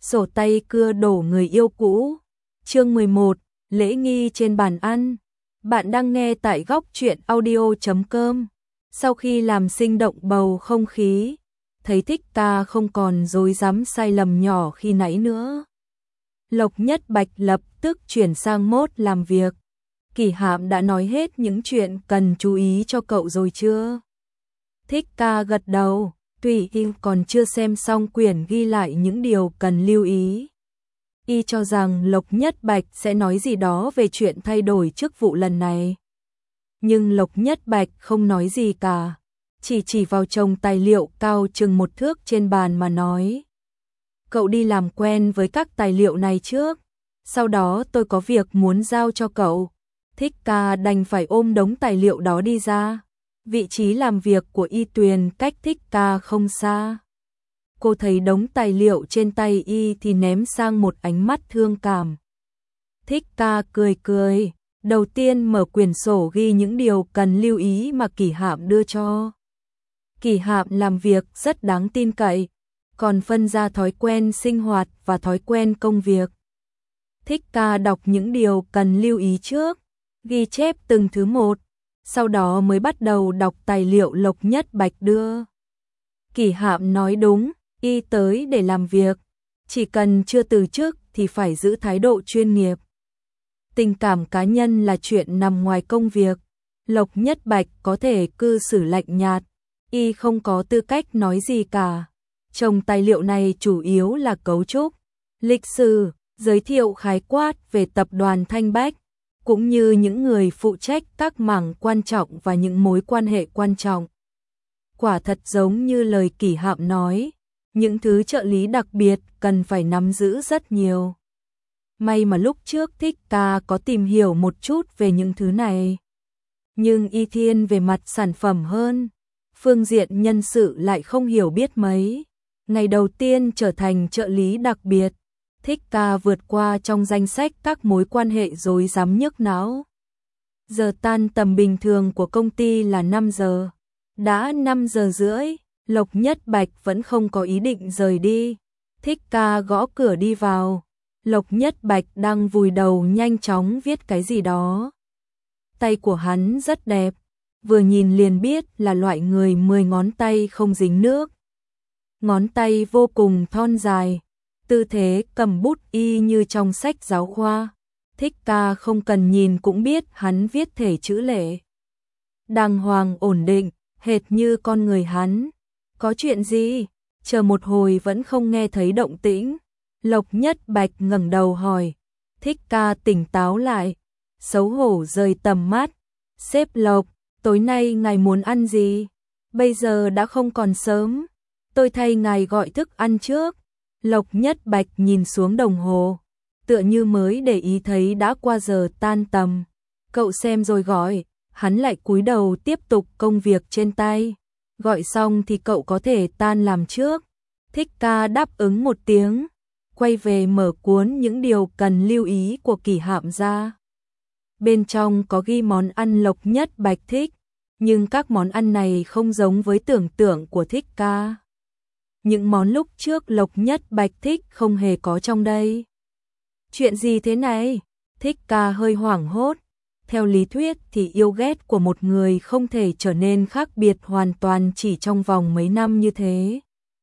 Sổ tay cưa đổ người yêu cũ. Chương 11, lễ nghi trên bàn ăn. Bạn đang nghe tại góc truyện audio.com. Sau khi làm sinh động bầu không khí, thấy Thích Ca không còn dối dám sai lầm nhỏ khi nãy nữa. Lộc Nhất Bạch lập tức chuyển sang mode làm việc. Kỷ Hạm đã nói hết những chuyện cần chú ý cho cậu rồi chưa? Thích Ca gật đầu, tuy y còn chưa xem xong quyển ghi lại những điều cần lưu ý. Y cho rằng Lộc Nhất Bạch sẽ nói gì đó về chuyện thay đổi chức vụ lần này. Nhưng Lộc Nhất Bạch không nói gì cả, chỉ vào chồng tài liệu cao chừng 1 thước trên bàn mà nói. Cậu đi làm quen với các tài liệu này trước, sau đó tôi có việc muốn giao cho cậu. Thích Ca đành phải ôm đống tài liệu đó đi ra. Vị trí làm việc của Y Tuyền cách Thích Ca không xa. Cô thấy đống tài liệu trên tay Y thì ném sang một ánh mắt thương cảm. Thích Ca cười cười, đầu tiên mở quyển sổ ghi những điều cần lưu ý mà Kỷ Hạm đưa cho. Kỷ Hạm làm việc rất đáng tin cậy, còn phân ra thói quen sinh hoạt và thói quen công việc. Thích Ca đọc những điều cần lưu ý trước, ghi chép từng thứ một, sau đó mới bắt đầu đọc tài liệu Lộc Nhất Bạch đưa. Kỷ Hạm nói đúng, Y tới để làm việc, chỉ cần chưa từ chức thì phải giữ thái độ chuyên nghiệp. Tình cảm cá nhân là chuyện nằm ngoài công việc. Lộc Nhất Bạch có thể cư xử lạnh nhạt, Y không có tư cách nói gì cả. Chồng tài liệu này chủ yếu là cấu trúc, lịch sử, giới thiệu khái quát về tập đoàn Thanh Bách, cũng như những người phụ trách các mảng quan trọng và những mối quan hệ quan trọng. Quả thật giống như lời Kỷ Hạm nói, những thứ trợ lý đặc biệt cần phải nắm giữ rất nhiều. May mà lúc trước Thích Ca có tìm hiểu một chút về những thứ này. Nhưng Y thiên về mặt sản phẩm hơn, phương diện nhân sự lại không hiểu biết mấy. Ngày đầu tiên trở thành trợ lý đặc biệt, Thích Ca vượt qua trong danh sách các mối quan hệ rối rắm nhức não. Giờ tan tầm bình thường của công ty là 5 giờ. Đã 5 giờ rưỡi, Lộc Nhất Bạch vẫn không có ý định rời đi. Thích Ca gõ cửa đi vào. Lộc Nhất Bạch đang vùi đầu nhanh chóng viết cái gì đó. Tay của hắn rất đẹp, vừa nhìn liền biết là loại người 10 ngón tay không dính nước. Ngón tay vô cùng thon dài, tư thế cầm bút y như trong sách giáo khoa. Thích Ca không cần nhìn cũng biết hắn viết thể chữ lệ. Đàng hoàng ổn định, hệt như con người hắn. Có chuyện gì? Chờ một hồi vẫn không nghe thấy động tĩnh. Lộc Nhất Bạch ngẩng đầu hỏi. Thích Ca tỉnh táo lại, xấu hổ rời tầm mắt. Sếp Lộc, tối nay ngài muốn ăn gì? Bây giờ đã không còn sớm, tôi thay ngài gọi thức ăn trước. Lộc Nhất Bạch nhìn xuống đồng hồ, tựa như mới để ý thấy đã qua giờ tan tầm. Cậu xem rồi gọi. Hắn lại cúi đầu tiếp tục công việc trên tay. Gọi xong thì cậu có thể tan làm trước. Thích Ca đáp ứng một tiếng, quay về mở cuốn những điều cần lưu ý của Kỷ Hạm ra. Bên trong có ghi món ăn Lộc Nhất Bạch thích, nhưng các món ăn này không giống với tưởng tượng của Thích Ca. Những món lúc trước Lộc Nhất Bạch thích không hề có trong đây. Chuyện gì thế này? Thích Ca hơi hoảng hốt. Theo lý thuyết thì yêu ghét của một người không thể trở nên khác biệt hoàn toàn chỉ trong vòng mấy năm như thế.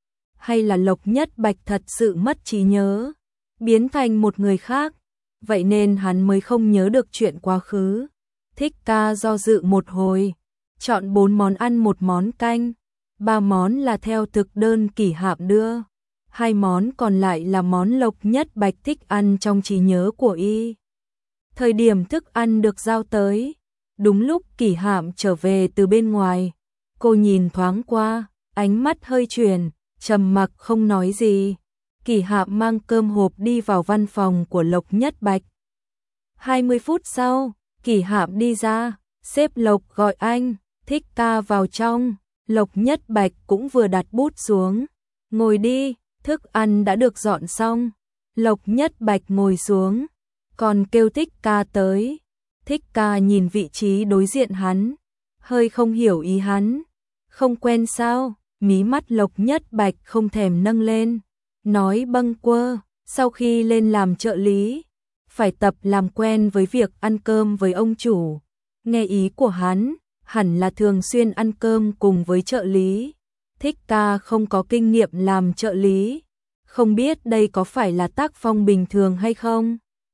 Hay là Lộc Nhất Bạch thật sự mất trí nhớ, biến thành một người khác, vậy nên hắn mới không nhớ được chuyện quá khứ. Thích Ca do dự một hồi, chọn 4 món ăn 1 món canh, 3 món là theo thực đơn Kỷ Hạm đưa, 2 món còn lại là món Lộc Nhất Bạch thích ăn trong trí nhớ của Y. Thời điểm thức ăn được giao tới, đúng lúc Kỷ Hạm trở về từ bên ngoài. Cô nhìn thoáng qua, ánh mắt hơi chuyển, trầm mặc không nói gì. Kỷ Hạm mang cơm hộp đi vào văn phòng của Lộc Nhất Bạch. 20 phút sau, Kỷ Hạm đi ra, sếp Lộc gọi anh. Thích Ca vào trong, Lộc Nhất Bạch cũng vừa đặt bút xuống. Ngồi đi, thức ăn đã được dọn xong. Lộc Nhất Bạch ngồi xuống, còn kêu Thích Ca tới. Thích Ca nhìn vị trí đối diện hắn, hơi không hiểu ý hắn. Không quen sao? Mí mắt Lộc Nhất Bạch không thèm nâng lên, nói bâng quơ, Sau khi lên làm trợ lý, phải tập làm quen với việc ăn cơm với ông chủ. Nghe ý của hắn, hẳn là thường xuyên ăn cơm cùng với trợ lý. Thích ca không có kinh nghiệm làm trợ lý, không biết đây có phải là tác phong bình thường hay không.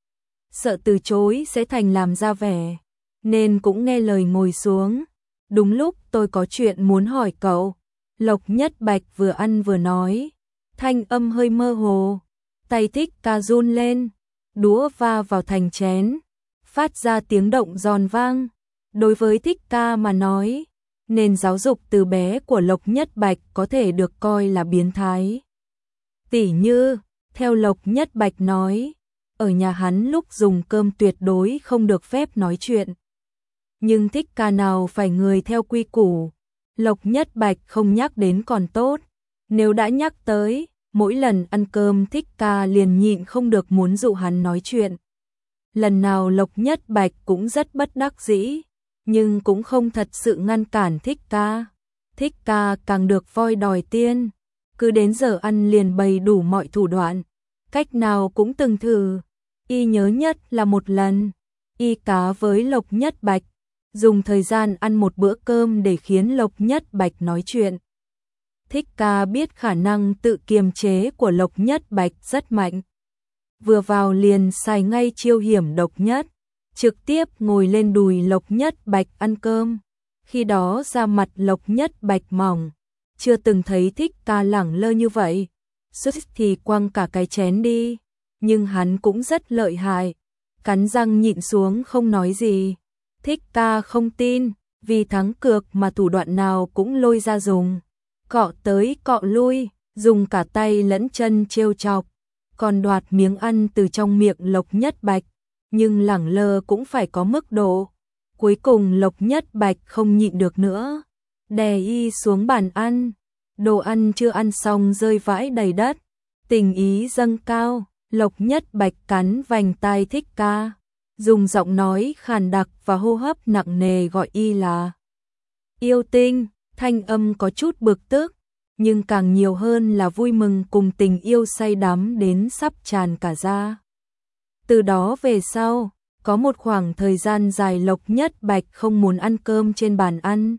Sợ từ chối sẽ thành làm ra vẻ, nên cũng nghe lời ngồi xuống. Đúng lúc tôi có chuyện muốn hỏi cậu. Lộc Nhất Bạch vừa ăn vừa nói, thanh âm hơi mơ hồ, tay Thích ca run lên, đũa va vào thành chén, phát ra tiếng động giòn vang. Đối với Thích ca mà nói, nền giáo dục từ bé của Lộc Nhất Bạch có thể được coi là biến thái. Tỉ như, theo Lộc Nhất Bạch nói, ở nhà hắn lúc dùng cơm tuyệt đối không được phép nói chuyện. Nhưng Thích ca nào phải người theo quy củ, Lộc Nhất Bạch không nhắc đến còn tốt. Nếu đã nhắc tới, mỗi lần ăn cơm Thích ca liền nhịn không được muốn dụ hắn nói chuyện. Lần nào Lộc Nhất Bạch cũng rất bất đắc dĩ, nhưng cũng không thật sự ngăn cản Thích ca. Thích ca càng được voi đòi tiên, cứ đến giờ ăn liền bày đủ mọi thủ đoạn, cách nào cũng từng thử. Y nhớ nhất là một lần, y cá với Lộc Nhất Bạch, dùng thời gian ăn một bữa cơm để khiến Lộc Nhất Bạch nói chuyện. Thích ca biết khả năng tự kiềm chế của Lộc Nhất Bạch rất mạnh. Vừa vào liền xài ngay chiêu hiểm độc nhất, trực tiếp ngồi lên đùi Lộc Nhất Bạch ăn cơm. Khi đó da mặt Lộc Nhất Bạch mỏng, chưa từng thấy Thích ca lẳng lơ như vậy. Suýt thì quăng cả cái chén đi, nhưng hắn cũng rất lợi hại, cắn răng nhịn xuống không nói gì. Thích ca không tin, vì thắng cược mà thủ đoạn nào cũng lôi ra dùng. Cọ tới cọ lui, dùng cả tay lẫn chân trêu chọc, còn đoạt miếng ăn từ trong miệng Lộc Nhất Bạch, nhưng lẳng lơ cũng phải có mức độ. Cuối cùng Lộc Nhất Bạch không nhịn được nữa, đè y xuống bàn ăn, đồ ăn chưa ăn xong rơi vãi đầy đất. Tình ý dâng cao, Lộc Nhất Bạch cắn vành tai Thích ca, dùng giọng nói khàn đặc và hô hấp nặng nề gọi y là yêu tinh. Thanh âm có chút bực tức, nhưng càng nhiều hơn là vui mừng cùng tình yêu say đắm đến sắp tràn cả ra. Từ đó về sau, có một khoảng thời gian dài Lộc Nhất Bạch không muốn ăn cơm trên bàn ăn,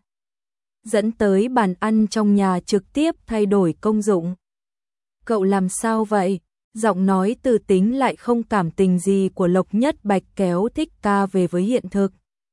dẫn tới bàn ăn trong nhà trực tiếp thay đổi công dụng. Cậu làm sao vậy? Giọng nói từ tính lại không cảm tình gì của Lộc Nhất Bạch kéo Thích ca về với hiện thực.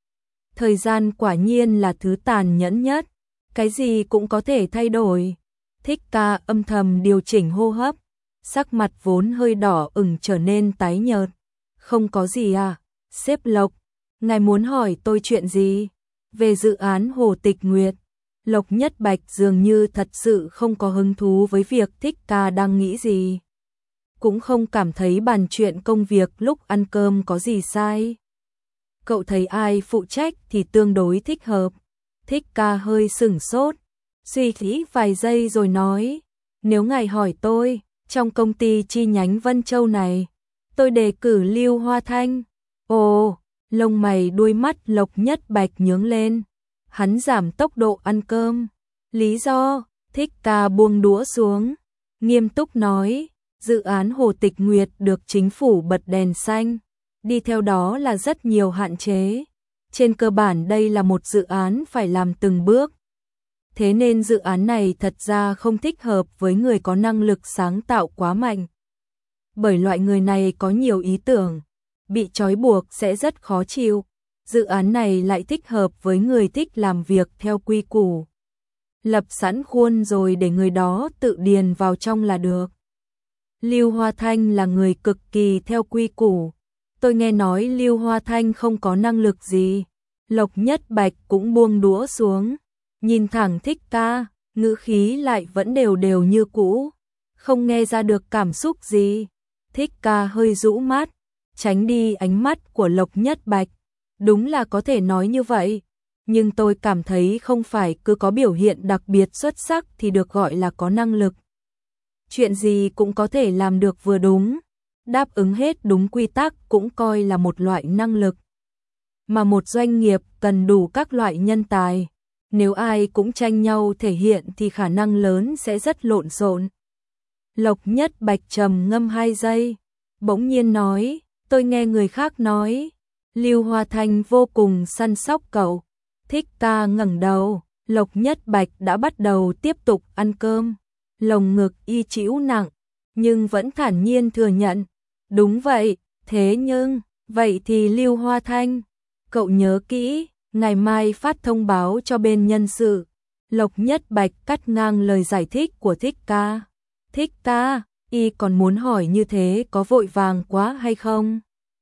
Thời gian quả nhiên là thứ tàn nhẫn nhất, cái gì cũng có thể thay đổi. Thích ca âm thầm điều chỉnh hô hấp, sắc mặt vốn hơi đỏ ửng trở nên tái nhợt. Không có gì à, sếp Lộc, ngài muốn hỏi tôi chuyện gì? Về dự án Hồ Tịch Nguyệt. Lộc Nhất Bạch dường như thật sự không có hứng thú với việc Thích ca đang nghĩ gì. Cũng không cảm thấy bàn chuyện công việc lúc ăn cơm có gì sai. Cậu thấy ai phụ trách thì tương đối thích hợp. Thích ca hơi sửng sốt, suy nghĩ vài giây rồi nói, nếu ngài hỏi tôi, trong công ty chi nhánh Vân Châu này, tôi đề cử Lưu Hoa Thanh. Ồ, lông mày đuôi mắt Lộc Nhất Bạch nhướng lên, hắn giảm tốc độ ăn cơm. Lý do? Thích ca buông đũa xuống, nghiêm túc nói, dự án Hồ Tịch Nguyệt được chính phủ bật đèn xanh, đi theo đó là rất nhiều hạn chế. Trên cơ bản đây là một dự án phải làm từng bước. Thế nên dự án này thật ra không thích hợp với người có năng lực sáng tạo quá mạnh. Bởi loại người này có nhiều ý tưởng, bị trói buộc sẽ rất khó chịu. Dự án này lại thích hợp với người thích làm việc theo quy củ. Lập sẵn khuôn rồi để người đó tự điền vào trong là được. Lưu Hoa Thanh là người cực kỳ theo quy củ. Tôi nghe nói Lưu Hoa Thanh không có năng lực gì. Lộc Nhất Bạch cũng buông đũa xuống, nhìn thẳng Thích ca, ngữ khí lại vẫn đều đều như cũ, không nghe ra được cảm xúc gì. Thích ca hơi rũ mắt, tránh đi ánh mắt của Lộc Nhất Bạch. Đúng là có thể nói như vậy, nhưng tôi cảm thấy không phải cứ có biểu hiện đặc biệt xuất sắc thì được gọi là có năng lực. Chuyện gì cũng có thể làm được vừa đúng, đáp ứng hết đúng quy tắc cũng coi là một loại năng lực. Mà một doanh nghiệp cần đủ các loại nhân tài, nếu ai cũng tranh nhau thể hiện thì khả năng lớn sẽ rất lộn xộn. Lộc Nhất Bạch trầm ngâm 2 giây, bỗng nhiên nói, tôi nghe người khác nói, Lưu Hoa Thanh vô cùng săn sóc cậu. Thích Ca ngẩng đầu, Lộc Nhất Bạch đã bắt đầu tiếp tục ăn cơm, lồng ngực y chịu nặng, nhưng vẫn thản nhiên thừa nhận, đúng vậy, thế nhưng, vậy thì Lưu Hoa Thanh, cậu nhớ kỹ, ngày mai phát thông báo cho bên nhân sự. Lộc Nhất Bạch cắt ngang lời giải thích của Thích Ca. Thích Ca, y còn muốn hỏi như thế có vội vàng quá hay không?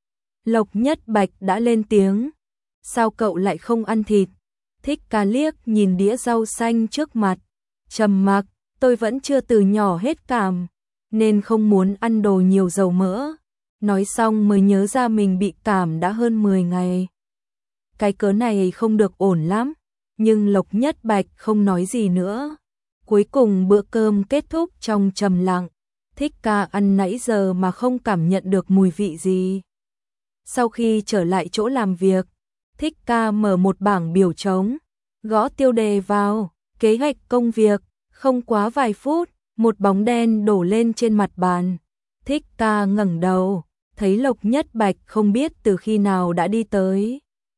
Lộc Nhất Bạch đã lên tiếng, sao cậu lại không ăn thịt? Thích Ca liếc nhìn đĩa rau xanh trước mặt, trầm mặc, tôi vẫn chưa từ nhỏ hết cảm, nên không muốn ăn đồ nhiều dầu mỡ. Nói xong mới nhớ ra mình bị cảm đã hơn 10 ngày. Cái cớ này không được ổn lắm, nhưng Lộc Nhất Bạch không nói gì nữa. Cuối cùng bữa cơm kết thúc trong trầm lặng, Thích Ca ăn nãy giờ mà không cảm nhận được mùi vị gì. Sau khi trở lại chỗ làm việc, Thích Ca mở một bảng biểu trống, gõ tiêu đề vào, kế hoạch công việc, không quá vài phút, một bóng đen đổ lên trên mặt bàn. Thích Ca ngẩng đầu, thấy Lộc Nhất Bạch không biết từ khi nào đã đi tới.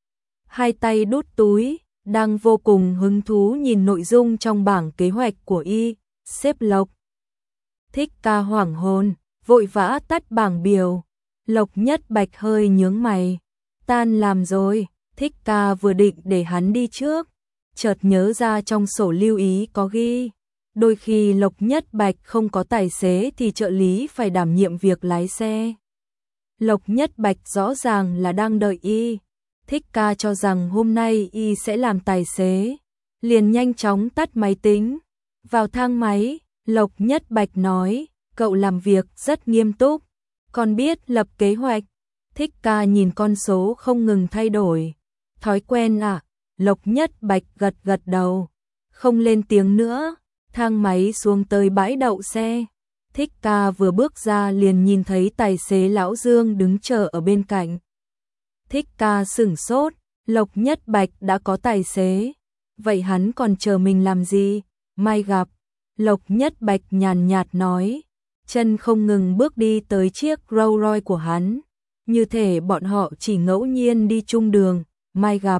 Hai tay đút túi, đang vô cùng hứng thú nhìn nội dung trong bảng kế hoạch của y, sếp Lộc. Thích Ca hoảng hồn, vội vã tắt bảng biểu. Lộc Nhất Bạch hơi nhướng mày, tan làm rồi. Thích Ca vừa định để hắn đi trước, chợt nhớ ra trong sổ lưu ý có ghi, đôi khi Lộc Nhất Bạch không có tài xế thì trợ lý phải đảm nhiệm việc lái xe. Lộc Nhất Bạch rõ ràng là đang đợi y. Thích Ca cho rằng hôm nay y sẽ làm tài xế, liền nhanh chóng tắt máy tính. Vào thang máy, Lộc Nhất Bạch nói, cậu làm việc rất nghiêm túc, còn biết lập kế hoạch. Thích Ca nhìn con số không ngừng thay đổi. Thói quen à? Lộc Nhất Bạch gật gật đầu, không lên tiếng nữa. Thang máy xuống tới bãi đậu xe. Thích Ca vừa bước ra liền nhìn thấy tài xế lão Dương đứng chờ ở bên cạnh. Thích Ca sửng sốt, Lộc Nhất Bạch đã có tài xế, vậy hắn còn chờ mình làm gì? Mai gặp. Lộc Nhất Bạch nhàn nhạt nói, chân không ngừng bước đi tới chiếc Rolls Royce của hắn, như thể bọn họ chỉ ngẫu nhiên đi chung đường. Mai gặp.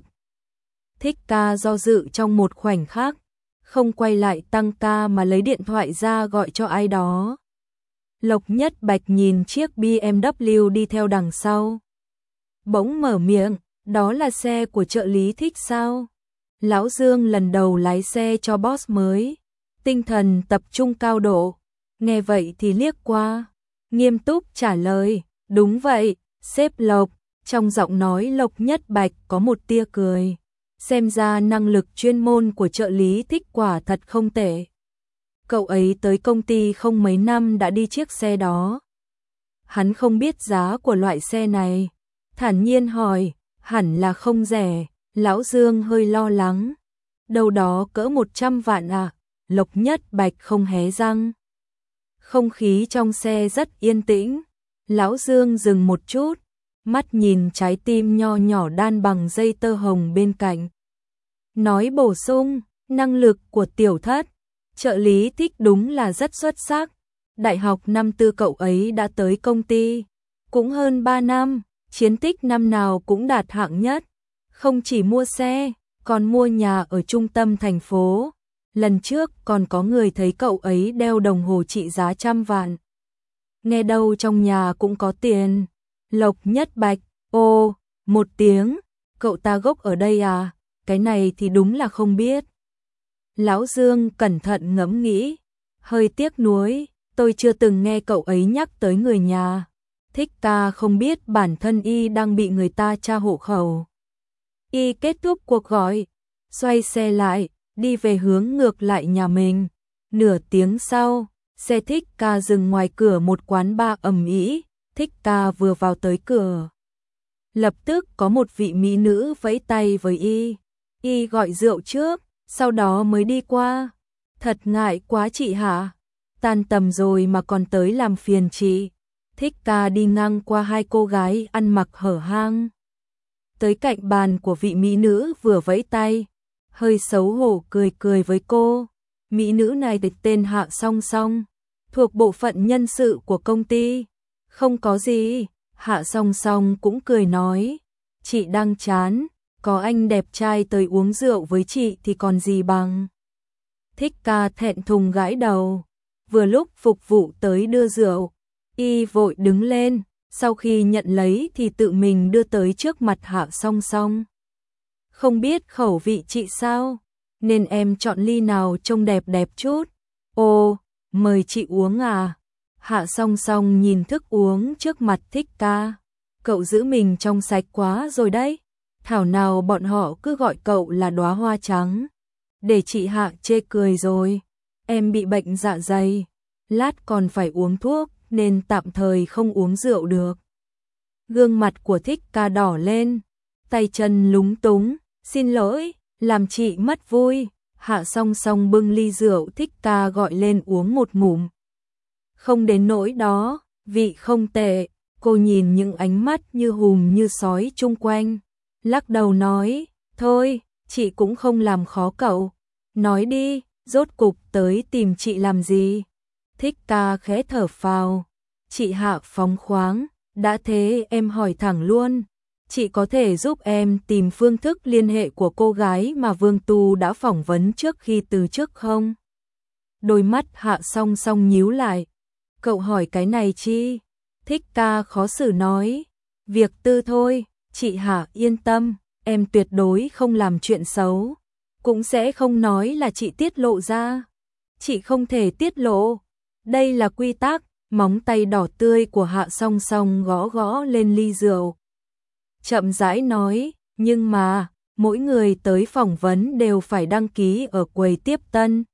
Thích Ca do dự trong một khoảnh khắc, không quay lại tăng ca mà lấy điện thoại ra gọi cho ai đó. Lộc Nhất Bạch nhìn chiếc BMW đi theo đằng sau, bỗng mở miệng, đó là xe của trợ lý Thích sao? Lão Dương lần đầu lái xe cho boss mới, tinh thần tập trung cao độ. Nghe vậy thì liếc qua, nghiêm túc trả lời, đúng vậy, sếp Lộc. Trong giọng nói Lộc Nhất Bạch có một tia cười, xem ra năng lực chuyên môn của trợ lý Thích quả thật không tệ. Cậu ấy tới công ty không mấy năm đã đi chiếc xe đó. Hắn không biết giá của loại xe này, thản nhiên hỏi, hẳn là không rẻ. Lão Dương hơi lo lắng, đâu đó cỡ 100 vạn à? Lộc Nhất Bạch không hé răng. Không khí trong xe rất yên tĩnh. Lão Dương dừng một chút, mắt nhìn trái tim nho nhỏ đan bằng dây tơ hồng bên cạnh. Nói bổ sung, năng lực của tiểu thất, trợ lý Thích đúng là rất xuất sắc. Đại học năm tư cậu ấy đã tới công ty, cũng hơn 3 năm, chiến tích năm nào cũng đạt hạng nhất. Không chỉ mua xe, còn mua nhà ở trung tâm thành phố. Lần trước còn có người thấy cậu ấy đeo đồng hồ trị giá 100 vạn. Nghe đâu trong nhà cũng có tiền. Lộc Nhất Bạch, ô, một tiếng, cậu ta gốc ở đây à? Cái này thì đúng là không biết. Lão Dương cẩn thận ngẫm nghĩ, hơi tiếc nuối, tôi chưa từng nghe cậu ấy nhắc tới người nhà. Thích Ca không biết bản thân y đang bị người ta tra hộ khẩu. Y kết thúc cuộc gọi, xoay xe lại, đi về hướng ngược lại nhà mình. Nửa tiếng sau, xe Thích Ca dừng ngoài cửa một quán bar ầm ĩ. Thích Ca vừa vào tới cửa, lập tức có một vị mỹ nữ vẫy tay với y. Y gọi rượu trước, sau đó mới đi qua. Thật ngại quá chị hả? Tan tầm rồi mà còn tới làm phiền chị. Thích Ca đi ngang qua hai cô gái ăn mặc hở hang, tới cạnh bàn của vị mỹ nữ vừa vẫy tay, hơi xấu hổ cười cười với cô. Mỹ nữ này tên Hạ Song Song. thuộc bộ phận nhân sự của công ty. Không có gì, Hạ Song Song cũng cười nói, chị đang chán, có anh đẹp trai tới uống rượu với chị thì còn gì bằng. Thích Ca thẹn thùng gãi đầu, vừa lúc phục vụ tới đưa rượu, y vội đứng lên, sau khi nhận lấy thì tự mình đưa tới trước mặt Hạ Song Song. Không biết khẩu vị chị sao, nên em chọn ly nào trông đẹp đẹp chút. Ồ, mời chị uống à? Hạ Song Song nhìn thức uống trước mặt Thích Ca. Cậu giữ mình trong sạch quá rồi đấy. Thảo nào bọn họ cứ gọi cậu là đóa hoa trắng. Để chị Hạ chê cười rồi. Em bị bệnh dạ dày. Lát còn phải uống thuốc nên tạm thời không uống rượu được. Gương mặt của Thích Ca đỏ lên. Tay chân lúng túng. Xin lỗi, làm chị mất vui. Hạ Song Song bưng ly rượu Thích Ca gọi lên uống một ngụm. Không đến nỗi đó, vị không tệ. Cô nhìn những ánh mắt như hùm như sói chung quanh. Lắc đầu nói, thôi, chị cũng không làm khó cậu. Nói đi, rốt cục tới tìm chị làm gì? Thích Ca khẽ thở phào. Chị Hạ phóng khoáng, đã thế em hỏi thẳng luôn. Chị có thể giúp em tìm phương thức liên hệ của cô gái mà Vương Tu đã phỏng vấn trước khi từ chức không? Đôi mắt Hạ Song Song nhíu lại. Cậu hỏi cái này chi? Thích Ca khó xử nói. Việc tư thôi, chị Hạ yên tâm, em tuyệt đối không làm chuyện xấu. Cũng sẽ không nói là chị tiết lộ ra. Chị không thể tiết lộ. Đây là quy tắc. Móng tay đỏ tươi của Hạ Song Song gõ gõ lên ly rượu. Chậm rãi nói, nhưng mà, mỗi người tới phỏng vấn đều phải đăng ký ở quầy tiếp tân.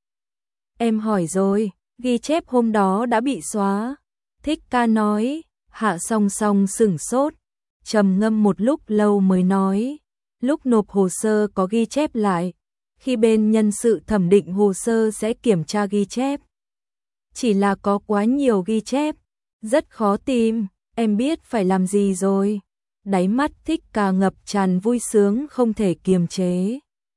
Em hỏi rồi, ghi chép hôm đó đã bị xóa. Thích Ca nói. Hạ Song Song sửng sốt, trầm ngâm một lúc lâu mới nói, lúc nộp hồ sơ có ghi chép lại, khi bên nhân sự thẩm định hồ sơ sẽ kiểm tra ghi chép. Chỉ là có quá nhiều ghi chép, rất khó tìm, em biết phải làm gì rồi. Đáy mắt Thích Ca ngập tràn vui sướng không thể kiềm chế.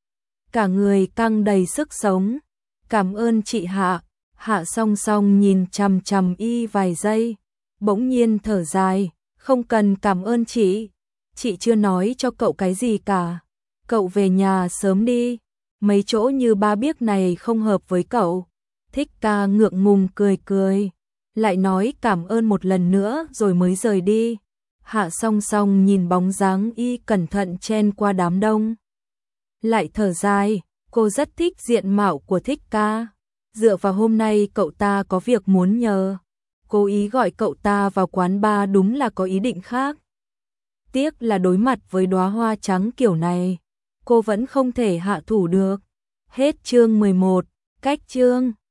Cả người căng đầy sức sống. Cảm ơn chị Hạ. Hạ Song Song nhìn chằm chằm y vài giây. Bỗng nhiên thở dài, không cần cảm ơn chị chưa nói cho cậu cái gì cả. Cậu về nhà sớm đi, mấy chỗ như ba biếc này không hợp với cậu. Thích Ca ngượng ngùng cười cười, lại nói cảm ơn một lần nữa rồi mới rời đi. Hạ Song Song nhìn bóng dáng y cẩn thận chen qua đám đông. Lại thở dài, cô rất thích diện mạo của Thích Ca. Dựa vào hôm nay cậu ta có việc muốn nhờ. Cố ý gọi cậu ta vào quán bar đúng là có ý định khác. Tiếc là đối mặt với đóa hoa trắng kiểu này, cô vẫn không thể hạ thủ được. Hết chương 11, cách chương